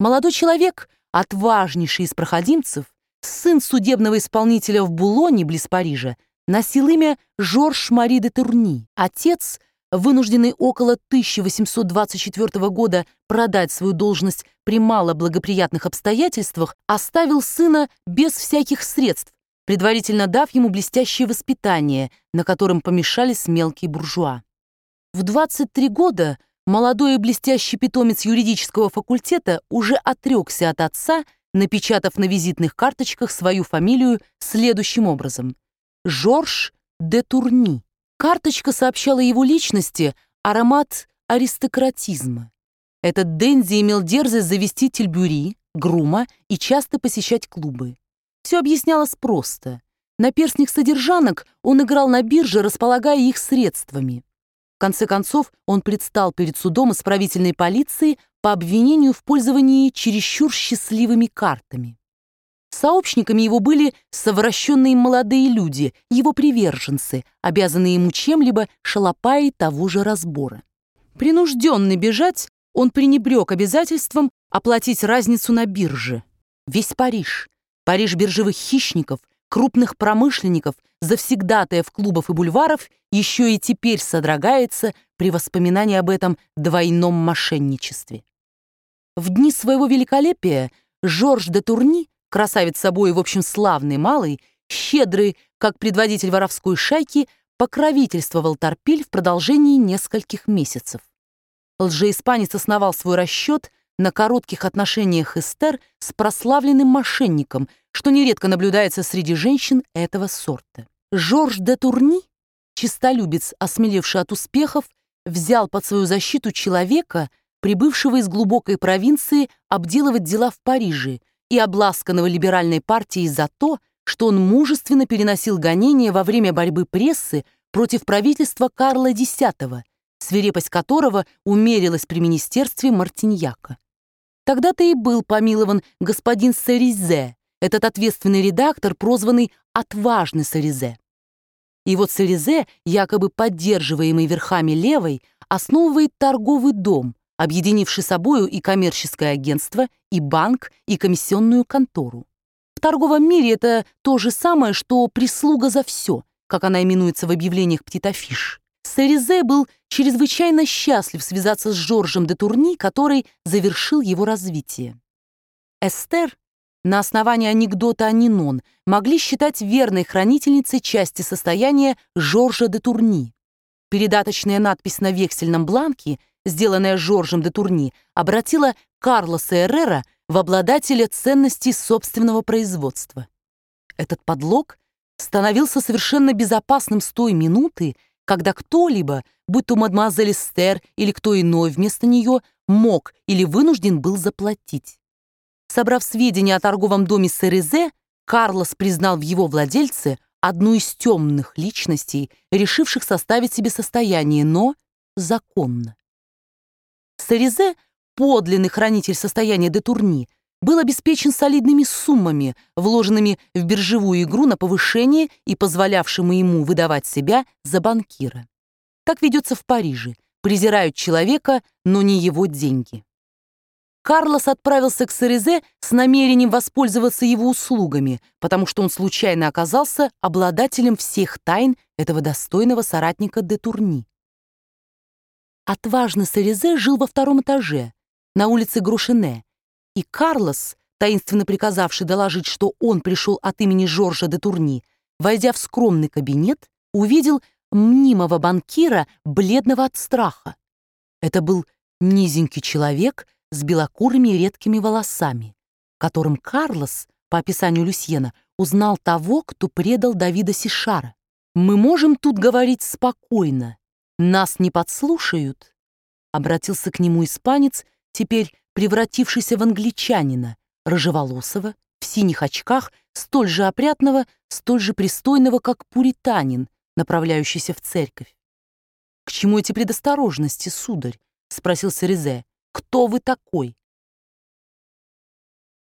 Молодой человек, отважнейший из проходимцев, сын судебного исполнителя в Булоне, близ Парижа, носил имя Жорж-Мари де Турни. Отец, вынужденный около 1824 года продать свою должность при малоблагоприятных обстоятельствах, оставил сына без всяких средств, предварительно дав ему блестящее воспитание, на котором помешались мелкие буржуа. В 23 года молодой и блестящий питомец юридического факультета уже отрекся от отца, напечатав на визитных карточках свою фамилию следующим образом: Жорж де Турни. Карточка сообщала его личности аромат аристократизма. Этот денди имел дерзость завести тильбюри, грума и часто посещать клубы. Все объяснялось просто. Наперстник содержанок он играл на бирже, располагая их средствами. В конце концов, он предстал перед судом исправительной полиции по обвинению в пользовании чересчур счастливыми картами. Сообщниками его были совращенные молодые люди, его приверженцы, обязанные ему чем-либо шалопаи того же разбора. Принужденный бежать, он пренебрег обязательством оплатить разницу на бирже. Весь Париж, Париж биржевых хищников, крупных промышленников, завсегдатаев клубов и бульваров еще и теперь содрогается при воспоминании об этом двойном мошенничестве. В дни своего великолепия Жорж де Турни, красавец собой и, в общем, славный малый, щедрый, как предводитель воровской шайки, покровительствовал Торпиль в продолжении нескольких месяцев. Лжеиспанец основал свой расчет на коротких отношениях Эстер с прославленным мошенником, что нередко наблюдается среди женщин этого сорта. Жорж де Турни, честолюбец, осмелевший от успехов, взял под свою защиту человека, прибывшего из глубокой провинции обделывать дела в Париже, и обласканного либеральной партией за то, что он мужественно переносил гонения во время борьбы прессы против правительства Карла X, свирепость которого умерилась при министерстве Мартиньяка. Тогда-то и был помилован господин Серизе, этот ответственный редактор, прозванный «отважный Серизе». И вот Серизе, якобы поддерживаемый верхами левой, основывает торговый дом, объединивший собою и коммерческое агентство, и банк, и комиссионную контору. В торговом мире это то же самое, что прислуга за все, как она именуется в объявлениях птитофиш. Серизе был чрезвычайно счастлив связаться с Жоржем де Турни, который завершил его развитие. Эстер, на основании анекдота о Нинон, могли считать верной хранительницей части состояния Жоржа де Турни. Передаточная надпись на вексельном бланке, сделанная Жоржем де Турни, обратила Карлоса Эррера в обладателя ценностей собственного производства. Этот подлог становился совершенно безопасным с той минуты, когда кто-либо, будь то мадемуазель Эстер или кто иной вместо нее, мог или вынужден был заплатить. Собрав сведения о торговом доме Серизе, Карлос признал в его владельце одну из темных личностей, решивших составить себе состояние, но законно. Серизе, подлинный хранитель состояния де Турни, был обеспечен солидными суммами, вложенными в биржевую игру на повышение и позволявшими ему выдавать себя за банкира. Так ведется в Париже. Презирают человека, но не его деньги. Карлос отправился к Серизе с намерением воспользоваться его услугами, потому что он случайно оказался обладателем всех тайн этого достойного соратника де Турни. Отважный Серизе жил во втором этаже, на улице Грошене, и Карлос, таинственно приказавший доложить, что он пришел от имени Жоржа де Турни, войдя в скромный кабинет, увидел мнимого банкира, бледного от страха. Это был низенький человек с белокурыми редкими волосами, которым Карлос, по описанию Люсьена, узнал того, кто предал Давида Сишара. «Мы можем тут говорить спокойно. Нас не подслушают?» Обратился к нему испанец, теперь превратившийся в англичанина, рыжеволосого, в синих очках, столь же опрятного, столь же пристойного, как пуританин, направляющийся в церковь. «К чему эти предосторожности, сударь?» — спросил Серизе. «Кто вы такой?»